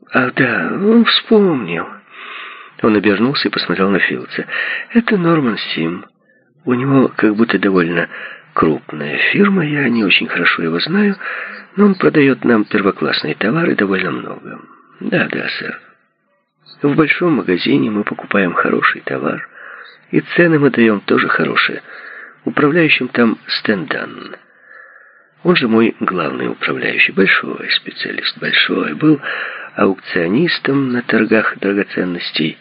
Ах, да, вспомнил. Он обернулся и посмотрел на Филдса. Это Норман Сим. У него как будто довольно крупная фирма, я не очень хорошо его знаю, но он продает нам первоклассные товары довольно много. Да, сэр. В большом магазине мы покупаем хороший товар, и цены мы даем тоже хорошие. Управляющим там Стэн Данн. Он же мой главный управляющий, большой специалист, большой. Был аукционистом на торгах драгоценностей.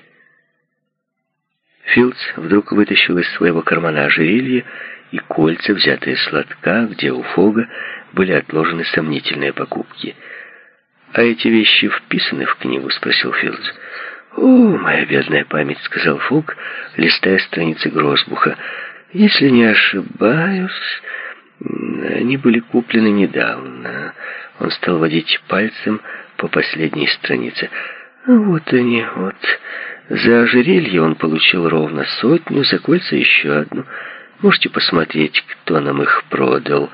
Филдс вдруг вытащил из своего кармана ожерелье и кольца, взятые с лотка, где у Фога были отложены сомнительные покупки. «А эти вещи вписаны в книгу?» — спросил Филдс. «О, моя бедная память», — сказал Фог, листая страницы Гросбуха. «Если не ошибаюсь, они были куплены недавно». Он стал водить пальцем по последней странице. «Вот они, вот. За ожерелье он получил ровно 100, за кольца еще 1. Можете посмотреть, кто нам их продал.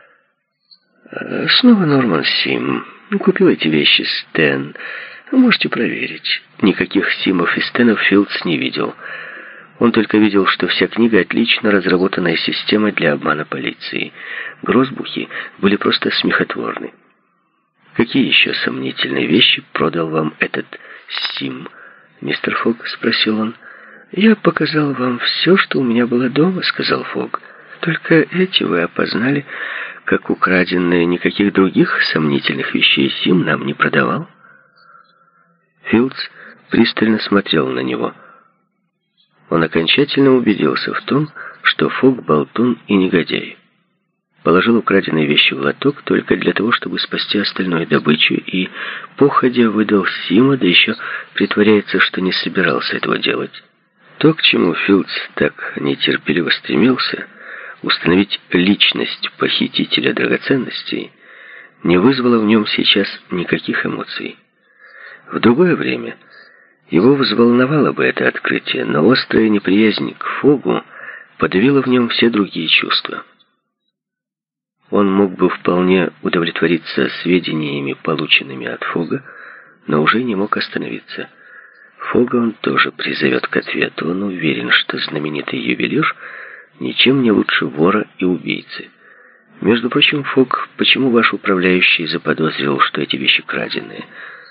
Снова Норман Сим. Купил эти вещи Стэн. Можете проверить». Никаких Симов и Стэнов Филдс не видел. Он только видел, что вся книга — отлично разработанная система для обмана полиции. Гросбухи были просто смехотворны. «Какие еще сомнительные вещи продал вам этот Сим, мистер Фог?» — спросил он. «Я показал вам все, что у меня было дома», — сказал Фог. «Только эти вы опознали как украденные. Никаких других сомнительных вещей Сим нам не продавал». Филдс пристально смотрел на него. Он окончательно убедился в том, что Фог болтун и негодяй. Положил украденные вещи в лоток только для того, чтобы спасти остальную добычу, и походя выдал Сима, да еще притворяется, что не собирался этого делать. То, к чему Филдс так нетерпеливо стремился, установить личность похитителя драгоценностей, не вызвало в нем сейчас никаких эмоций. В другое время его взволновало бы это открытие, но острая неприязнь к Фогу подавила в нем все другие чувства. Он мог бы вполне удовлетвориться сведениями, полученными от Фога, но уже не мог остановиться. Фога он тоже призовет к ответу. Он уверен, что знаменитый ювелир ничем не лучше вора и убийцы. Между прочим, Фог, почему ваш управляющий заподозрил, что эти вещи краденые?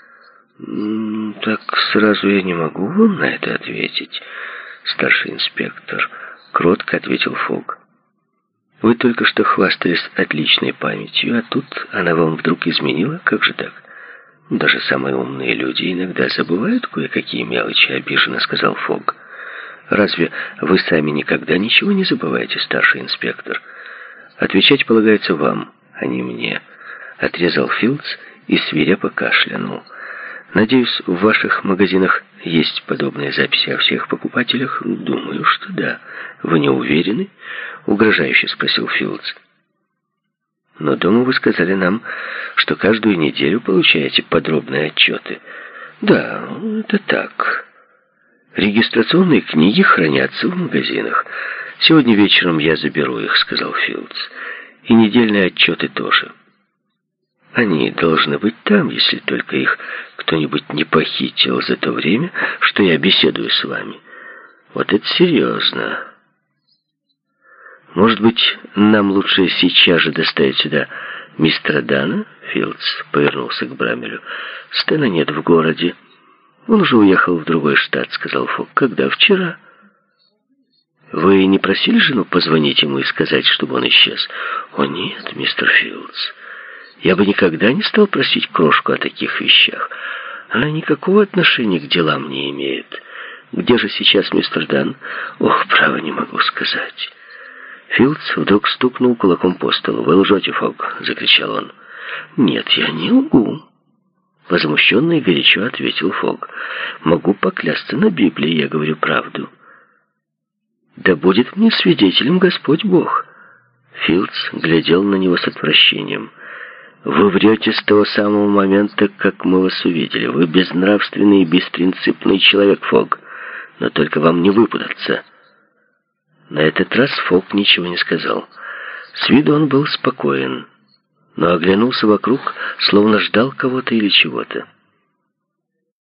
Так сразу я не могу вам на это ответить, старший инспектор, кротко ответил Фог. Вы только что хвастались отличной памятью, а тут она вам вдруг изменила? Как же так? Даже самые умные люди иногда забывают кое-какие мелочи, обиженно сказал Фог. Разве вы сами никогда ничего не забываете, старший инспектор? Отвечать полагается вам, а не мне, отрезал Филдс и свирепо кашлянул. Надеюсь, в ваших магазинах есть подобные записи о всех покупателях? Думаю, что да. Вы не уверены? Угрожающе спросил Филдс. Но дома вы сказали нам, что каждую неделю получаете подробные отчеты. Да, это так. Регистрационные книги хранятся в магазинах. Сегодня вечером я заберу их, сказал Филдс. И недельные отчеты тоже. Они должны быть там, если только их кто-нибудь не похитил за то время, что я беседую с вами. Вот это серьезно. Может быть, нам лучше сейчас же доставить сюда мистера Дана? Филдс повернулся к Брамелю. Стэна нет в городе. Он уже уехал в другой штат, сказал Фог. Когда? Вчера. Вы не просили жену позвонить ему и сказать, чтобы он исчез? О нет, мистер Филдс. Я бы никогда не стал просить крошку о таких вещах. Она никакого отношения к делам не имеет. Где же сейчас мистер Дан? Ох, право, не могу сказать. Филдс вдруг стукнул кулаком по столу. «Вы лжете, Фог!» — закричал он. «Нет, я не лгу!» Возмущенно и горячо ответил Фог. «Могу поклясться на Библии, я говорю правду». «Да будет мне свидетелем Господь Бог!» Филдс глядел на него с отвращением. «Вы врете с того самого момента, как мы вас увидели. Вы безнравственный и беспринципный человек, Фог, но только вам не выпутаться». На этот раз Фог ничего не сказал. С виду он был спокоен, но оглянулся вокруг, словно ждал кого-то или чего-то.